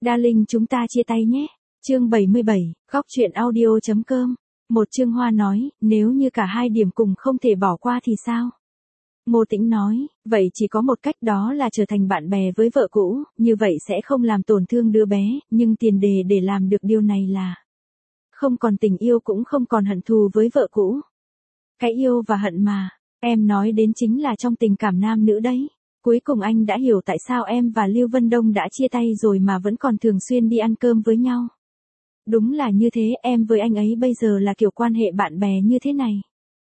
Darling chúng ta chia tay nhé. Chương 77, góc truyện audio.com. Một Trương Hoa nói, nếu như cả hai điểm cùng không thể bỏ qua thì sao? Ngô Tĩnh nói, vậy chỉ có một cách, đó là trở thành bạn bè với vợ cũ, như vậy sẽ không làm tổn thương đứa bé, nhưng tiền đề để làm được điều này là không còn tình yêu cũng không còn hận thù với vợ cũ. Cái yêu và hận mà em nói đến chính là trong tình cảm nam nữ đấy. Cuối cùng anh đã hiểu tại sao em và Lưu Vân Đông đã chia tay rồi mà vẫn còn thường xuyên đi ăn cơm với nhau. Đúng là như thế, em với anh ấy bây giờ là kiểu quan hệ bạn bè như thế này.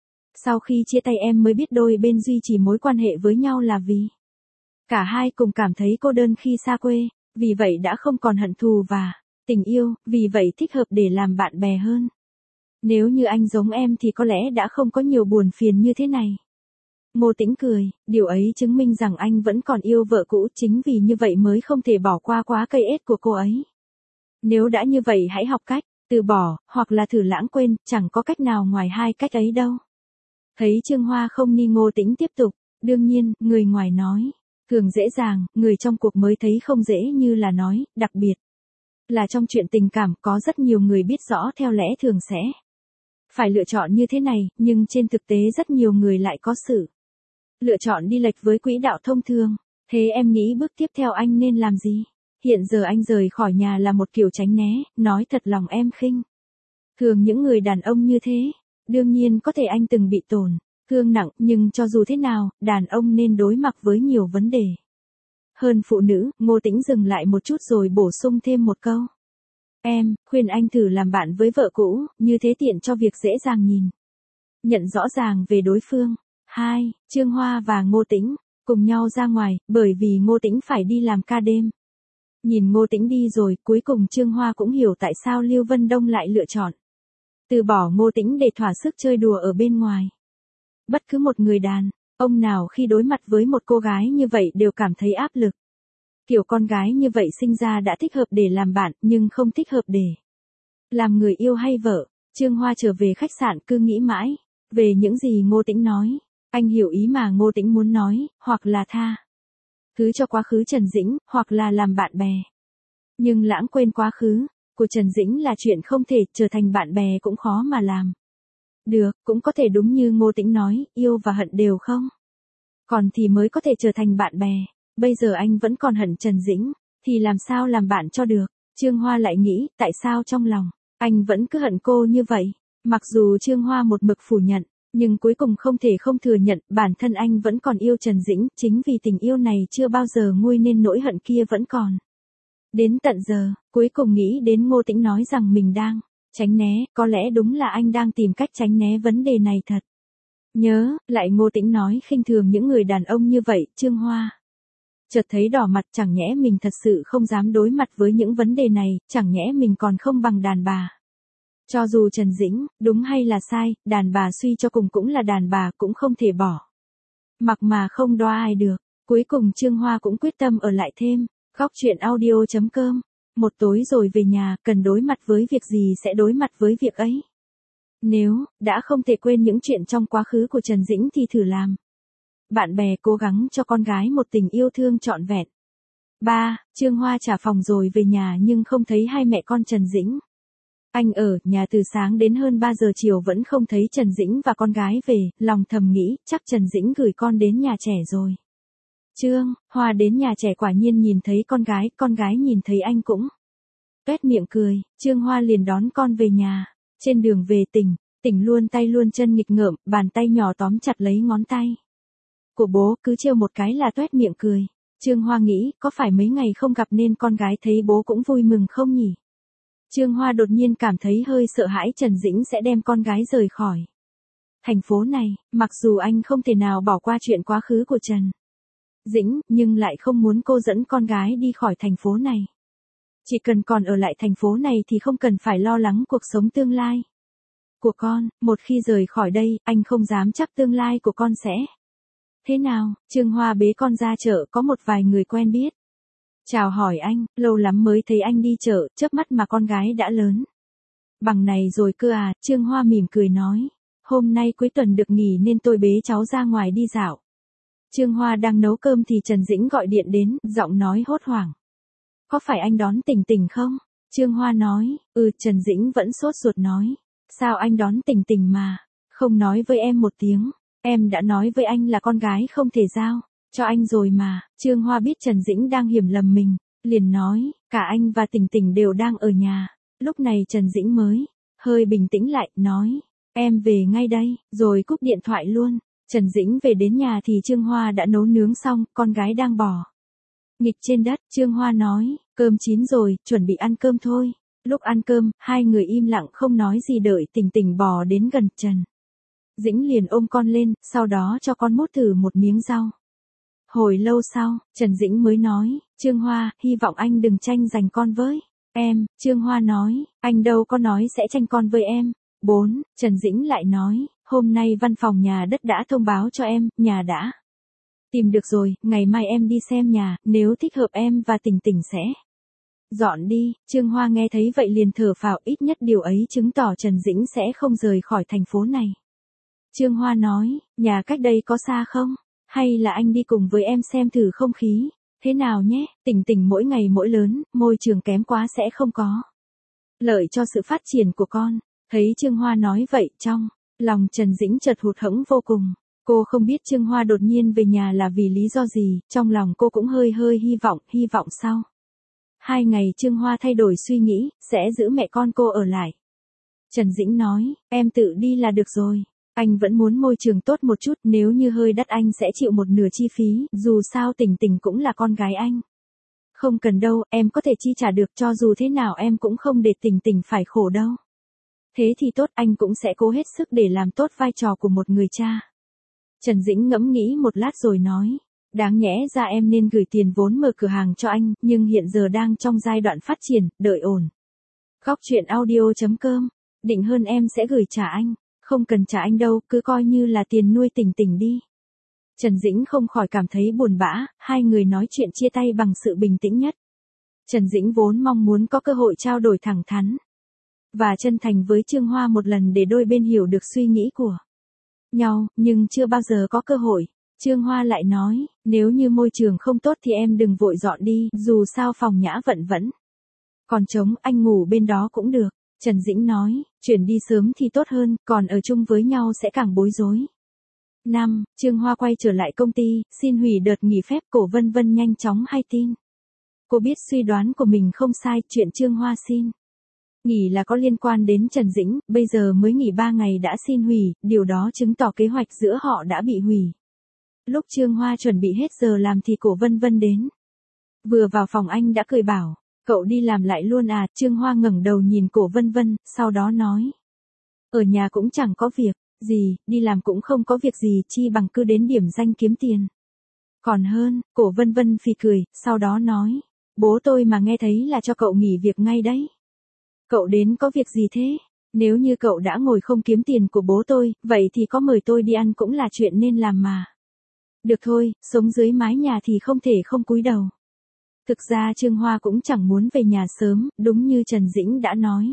Sau khi chia tay em mới biết đôi bên duy trì mối quan hệ với nhau là vì cả hai cùng cảm thấy cô đơn khi xa quê, vì vậy đã không còn hận thù và tình yêu, vì vậy thích hợp để làm bạn bè hơn. Nếu như anh giống em thì có lẽ đã không có nhiều buồn phiền như thế này. Ngô Tĩnh cười, điều ấy chứng minh rằng anh vẫn còn yêu vợ cũ, chính vì như vậy mới không thể bỏ qua quá cây ết của cô ấy. Nếu đã như vậy hãy học cách từ bỏ, hoặc là thử lãng quên, chẳng có cách nào ngoài hai cách ấy đâu. Thấy Trương Hoa không ni, Ngô Tĩnh tiếp tục, đương nhiên, người ngoài nói thường dễ dàng, người trong cuộc mới thấy không dễ như là nói, đặc biệt là trong chuyện tình cảm có rất nhiều người biết rõ theo lẽ thường sẽ phải lựa chọn như thế này, nhưng trên thực tế rất nhiều người lại có sự lựa chọn đi lệch với quỹ đạo thông thường. Thế em nghĩ bước tiếp theo anh nên làm gì? Hiện giờ anh rời khỏi nhà là một kiểu tránh né, nói thật lòng em khinh thường những người đàn ông như thế. Đương nhiên có thể anh từng bị tổn thương nặng, nhưng cho dù thế nào, đàn ông nên đối mặt với nhiều vấn đề hơn phụ nữ. Ngô Tĩnh dừng lại một chút rồi bổ sung thêm một câu. Em khuyên anh thử làm bạn với vợ cũ, như thế tiện cho việc dễ dàng nhìn nhận rõ ràng về đối phương. 2. Trương Hoa và Ngô Tĩnh cùng nhau ra ngoài, bởi vì Ngô Tĩnh phải đi làm ca đêm. Nhìn Ngô Tĩnh đi rồi, cuối cùng Trương Hoa cũng hiểu tại sao Lưu Vân Đông lại lựa chọn từ bỏ Ngô Tĩnh để thỏa sức chơi đùa ở bên ngoài. Bất cứ một người đàn ông nào khi đối mặt với một cô gái như vậy đều cảm thấy áp lực. Kiểu con gái như vậy sinh ra đã thích hợp để làm bạn, nhưng không thích hợp để làm người yêu hay vợ. Trương Hoa trở về khách sạn cứ nghĩ mãi về những gì Ngô Tĩnh nói. Anh hiểu ý mà Ngô Tĩnh muốn nói, hoặc là tha thứ cho quá khứ Trần Dĩnh, hoặc là làm bạn bè. Nhưng lãng quên quá khứ của Trần Dĩnh là chuyện không thể, trở thành bạn bè cũng khó mà làm được. Cũng có thể đúng như Ngô Tĩnh nói, yêu và hận đều không còn thì mới có thể trở thành bạn bè. Bây giờ anh vẫn còn hận Trần Dĩnh, thì làm sao làm bạn cho được? Trương Hoa lại nghĩ, tại sao trong lòng anh vẫn cứ hận cô như vậy? Mặc dù Trương Hoa một mực phủ nhận, nhưng cuối cùng không thể không thừa nhận, bản thân anh vẫn còn yêu Trần Dĩnh, chính vì tình yêu này chưa bao giờ nguôi nên nỗi hận kia vẫn còn. Đến tận giờ, cuối cùng nghĩ đến Ngô Tĩnh nói rằng mình đang tránh né, có lẽ đúng là anh đang tìm cách tránh né vấn đề này thật. Nhớ, lại Ngô Tĩnh nói khinh thường những người đàn ông như vậy. Trương Hoa chợt thấy đỏ mặt, chẳng nhẽ mình thật sự không dám đối mặt với những vấn đề này, chẳng nhẽ mình còn không bằng đàn bà. Cho dù Trần Dĩnh, đúng hay là sai, đàn bà suy cho cùng cũng là đàn bà, cũng không thể bỏ mặc mà không đoa ai được. Cuối cùng Trương Hoa cũng quyết tâm ở lại thêm. Góc truyện audio.com. Một tối rồi về nhà, cần đối mặt với việc gì sẽ đối mặt với việc ấy. Nếu đã không thể quên những chuyện trong quá khứ của Trần Dĩnh thì thử làm bạn bè, cố gắng cho con gái một tình yêu thương trọn vẹn. 3. Trương Hoa trả phòng rồi về nhà nhưng không thấy hai mẹ con Trần Dĩnh. Anh ở nhà từ sáng đến hơn 3 giờ chiều vẫn không thấy Trần Dĩnh và con gái về, lòng thầm nghĩ, chắc Trần Dĩnh gửi con đến nhà trẻ rồi. Trương Hoa đến nhà trẻ quả nhiên nhìn thấy con gái nhìn thấy anh cũng tuét miệng cười. Trương Hoa liền đón con về nhà. Trên đường về tỉnh luôn tay luôn chân nghịch ngợm, bàn tay nhỏ tóm chặt lấy ngón tay của bố, cứ trêu một cái là tuét miệng cười. Trương Hoa nghĩ, có phải mấy ngày không gặp nên con gái thấy bố cũng vui mừng không nhỉ? Trương Hoa đột nhiên cảm thấy hơi sợ hãi Trần Dĩnh sẽ đem con gái rời khỏi thành phố này. Mặc dù anh không thể nào bỏ qua chuyện quá khứ của Trần Dĩnh, nhưng lại không muốn cô dẫn con gái đi khỏi thành phố này. Chỉ cần còn ở lại thành phố này thì không cần phải lo lắng cuộc sống tương lai của con. Một khi rời khỏi đây, anh không dám chắc tương lai của con sẽ thế nào. Trương Hoa bế con ra chợ, có một vài người quen biết chào hỏi anh, lâu lắm mới thấy anh đi chợ, chớp mắt mà con gái đã lớn bằng này rồi cơ à. Trương Hoa mỉm cười nói, hôm nay cuối tuần được nghỉ nên tôi bế cháu ra ngoài đi dạo. Trương Hoa đang nấu cơm thì Trần Dĩnh gọi điện đến, giọng nói hốt hoảng. Có phải anh đón Tình Tình không? Trương Hoa nói, Trần Dĩnh vẫn sốt ruột nói. Sao anh đón Tình Tình mà, không nói với em một tiếng, em đã nói với anh là con gái không thể giao, cho anh rồi mà. Trương Hoa biết Trần Dĩnh đang hiểu lầm mình, liền nói, cả anh và Tình Tình đều đang ở nhà. Lúc này Trần Dĩnh mới hơi bình tĩnh lại, nói, em về ngay đây, rồi cúp điện thoại luôn. Trần Dĩnh về đến nhà thì Trương Hoa đã nấu nướng xong, con gái đang bò nghịch trên đất. Trương Hoa nói, cơm chín rồi, chuẩn bị ăn cơm thôi. Lúc ăn cơm, hai người im lặng không nói gì đợi Tình Tình bò đến gần Trần Dĩnh liền ôm con lên, sau đó cho con mút thử một miếng rau. Hồi lâu sau, Trần Dĩnh mới nói, Trương Hoa, hy vọng anh đừng tranh giành con với em. Trương Hoa nói, anh đâu có nói sẽ tranh con với em. 4. Trần Dĩnh lại nói, hôm nay văn phòng nhà đất đã thông báo cho em, nhà đã tìm được rồi, ngày mai em đi xem nhà, nếu thích hợp em và Tình Tình sẽ dọn đi. Trương Hoa nghe thấy vậy liền thở phào, ít nhất điều ấy chứng tỏ Trần Dĩnh sẽ không rời khỏi thành phố này. Trương Hoa nói, nhà cách đây có xa không? Hay là anh đi cùng với em xem thử không khí thế nào nhé, Tình Tình mỗi ngày mỗi lớn, môi trường kém quá sẽ không có lợi cho sự phát triển của con. Thấy Trương Hoa nói vậy, trong lòng Trần Dĩnh chợt hụt hẫng vô cùng. Cô không biết Trương Hoa đột nhiên về nhà là vì lý do gì, trong lòng cô cũng hơi hy vọng sau 2 ngày Trương Hoa thay đổi suy nghĩ, sẽ giữ mẹ con cô ở lại. Trần Dĩnh nói, em tự đi là được rồi. Anh vẫn muốn môi trường tốt một chút, nếu như hơi đắt anh sẽ chịu một nửa chi phí, dù sao Tình Tình cũng là con gái anh. Không cần đâu, em có thể chi trả được, cho dù thế nào em cũng không để Tình Tình phải khổ đâu. Thế thì tốt, anh cũng sẽ cố hết sức để làm tốt vai trò của một người cha. Trần Dĩnh ngẫm nghĩ một lát rồi nói, đáng nhẽ ra em nên gửi tiền vốn mở cửa hàng cho anh, nhưng hiện giờ đang trong giai đoạn phát triển, đợi ổn. Góc truyện audio.com, định hơn em sẽ gửi trả anh, không cần trả anh đâu, cứ coi như là tiền nuôi Tình Tình đi. Trần Dĩnh không khỏi cảm thấy buồn bã, hai người nói chuyện chia tay bằng sự bình tĩnh nhất. Trần Dĩnh vốn mong muốn có cơ hội trao đổi thẳng thắn và chân thành với Trương Hoa một lần để đôi bên hiểu được suy nghĩ của nhau, nhưng chưa bao giờ có cơ hội. Trương Hoa lại nói, nếu như môi trường không tốt thì em đừng vội dọn đi, dù sao phòng Nhã Vận vẫn còn trống, anh ngủ bên đó cũng được. Trần Dĩnh nói, chuyển đi sớm thì tốt hơn, còn ở chung với nhau sẽ càng bối rối. 5. Trương Hoa quay trở lại công ty, xin hủy đợt nghỉ phép. Cổ Vân Vân nhanh chóng hay tin. Cô biết suy đoán của mình không sai, chuyện Trương Hoa xin nghỉ là có liên quan đến Trần Dĩnh, bây giờ mới nghỉ 3 ngày đã xin hủy, điều đó chứng tỏ kế hoạch giữa họ đã bị hủy. Lúc Trương Hoa chuẩn bị hết giờ làm thì Cổ Vân Vân đến. Vừa vào phòng anh đã cười bảo, cậu đi làm lại luôn à? Trương Hoa ngẩng đầu nhìn Cổ Vân Vân, sau đó nói, ở nhà cũng chẳng có việc gì, đi làm cũng không có việc gì, chi bằng cứ đến điểm danh kiếm tiền còn hơn. Cổ Vân Vân phì cười, sau đó nói, bố tôi mà nghe thấy là cho cậu nghỉ việc ngay đấy. Cậu đến có việc gì thế? Nếu như cậu đã ngồi không kiếm tiền của bố tôi, vậy thì có mời tôi đi ăn cũng là chuyện nên làm mà. Được thôi, sống dưới mái nhà thì không thể không cúi đầu. Thực ra Trương Hoa cũng chẳng muốn về nhà sớm, đúng như Trần Dĩnh đã nói.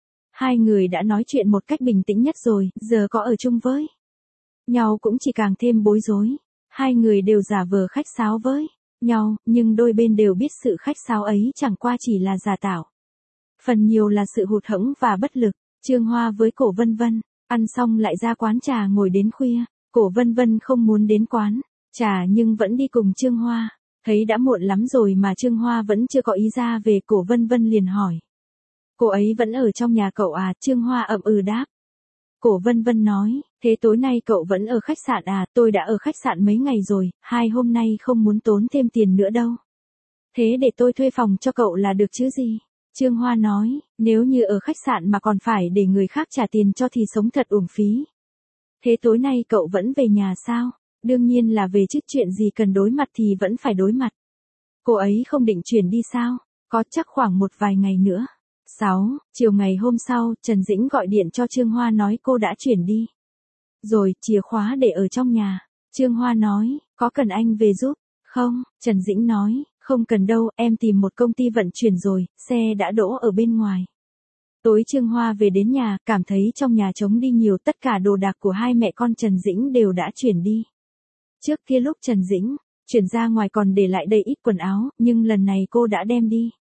Hai người đã nói chuyện một cách bình tĩnh nhất rồi, giờ có ở chung với nhau cũng chỉ càng thêm bối rối. Hai người đều giả vờ khách sáo với nhau, nhưng đôi bên đều biết sự khách sáo ấy chẳng qua chỉ là giả tạo. Phần nhiều là sự hụt hẫng và bất lực. Trương Hoa với Cổ Vân Vân, ăn xong lại ra quán trà ngồi đến khuya. Cổ Vân Vân không muốn đến quán trà nhưng vẫn đi cùng Trương Hoa. Thấy đã muộn lắm rồi mà Trương Hoa vẫn chưa có ý ra về, Cổ Vân Vân liền hỏi, cô ấy vẫn ở trong nhà cậu à? Trương Hoa ậm ừ đáp. Cổ Vân Vân nói, thế tối nay cậu vẫn ở khách sạn à? Tôi đã ở khách sạn mấy ngày rồi, 2 hôm nay không muốn tốn thêm tiền nữa đâu. Thế để tôi thuê phòng cho cậu là được chứ gì? Trương Hoa nói, nếu như ở khách sạn mà còn phải để người khác trả tiền cho thì sống thật uổng phí. Thế tối nay cậu vẫn về nhà sao? Đương nhiên là về chứ, chuyện gì cần đối mặt thì vẫn phải đối mặt. Cô ấy không định chuyển đi sao? Có chắc khoảng một vài ngày nữa. 6. Chiều ngày hôm sau, Trần Dĩnh gọi điện cho Trương Hoa nói cô đã chuyển đi rồi, chìa khóa để ở trong nhà. Trương Hoa nói, có cần anh về giúp không? Trần Dĩnh nói, không cần đâu, em tìm một công ty vận chuyển rồi, xe đã đỗ ở bên ngoài. Tối Trương Hoa về đến nhà, cảm thấy trong nhà trống đi nhiều, tất cả đồ đạc của hai mẹ con Trần Dĩnh đều đã chuyển đi. Trước kia lúc Trần Dĩnh chuyển ra ngoài còn để lại đầy ít quần áo, nhưng lần này cô đã đem đi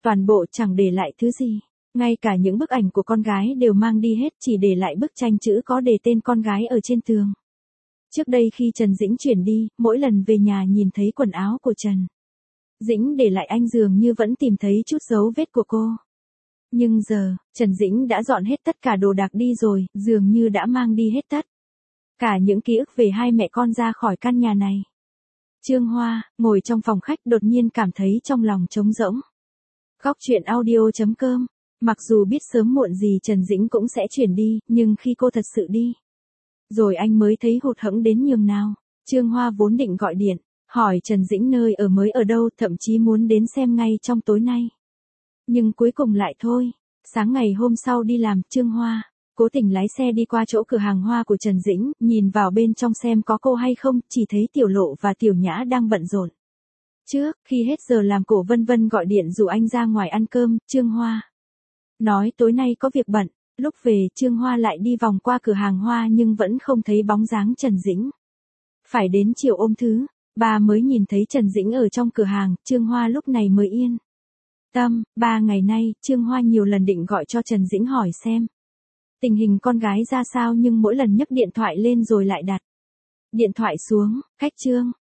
Toàn bộ chẳng để lại thứ gì. Ngay cả những bức ảnh của con gái đều mang đi hết, chỉ để lại bức tranh chữ có đề tên con gái ở trên tường. Trước đây khi Trần Dĩnh chuyển đi, mỗi lần về nhà nhìn thấy quần áo của Trần Dĩnh để lại anh dường như vẫn tìm thấy chút dấu vết của cô. Nhưng giờ, Trần Dĩnh đã dọn hết tất cả đồ đạc đi rồi, dường như đã mang đi hết tất cả những ký ức về hai mẹ con ra khỏi căn nhà này. Trương Hoa, ngồi trong phòng khách đột nhiên cảm thấy trong lòng trống rỗng. Góc truyện audio.com. Mặc dù biết sớm muộn gì Trần Dĩnh cũng sẽ chuyển đi, nhưng khi cô thật sự đi, rồi anh mới thấy hụt hẫng đến nhường nào. Trương Hoa vốn định gọi điện, hỏi Trần Dĩnh nơi ở mới ở đâu, thậm chí muốn đến xem ngay trong tối nay. Nhưng cuối cùng lại thôi. Sáng ngày hôm sau đi làm, Trương Hoa cố tình lái xe đi qua chỗ cửa hàng hoa của Trần Dĩnh, nhìn vào bên trong xem có cô hay không, chỉ thấy Tiểu Lộ và Tiểu Nhã đang bận rộn. Trước, khi hết giờ làm, Cổ Vân Vân gọi điện rủ anh ra ngoài ăn cơm, Trương Hoa nói tối nay có việc bận. Lúc về, Trương Hoa lại đi vòng qua cửa hàng hoa nhưng vẫn không thấy bóng dáng Trần Dĩnh. Phải đến chiều hôm thứ ba mới nhìn thấy Trần Dĩnh ở trong cửa hàng, Trương Hoa lúc này mới yên tâm. 3 ngày nay, Trương Hoa nhiều lần định gọi cho Trần Dĩnh hỏi xem tình hình con gái ra sao, nhưng mỗi lần nhấc điện thoại lên rồi lại đặt điện thoại xuống. Cách Trương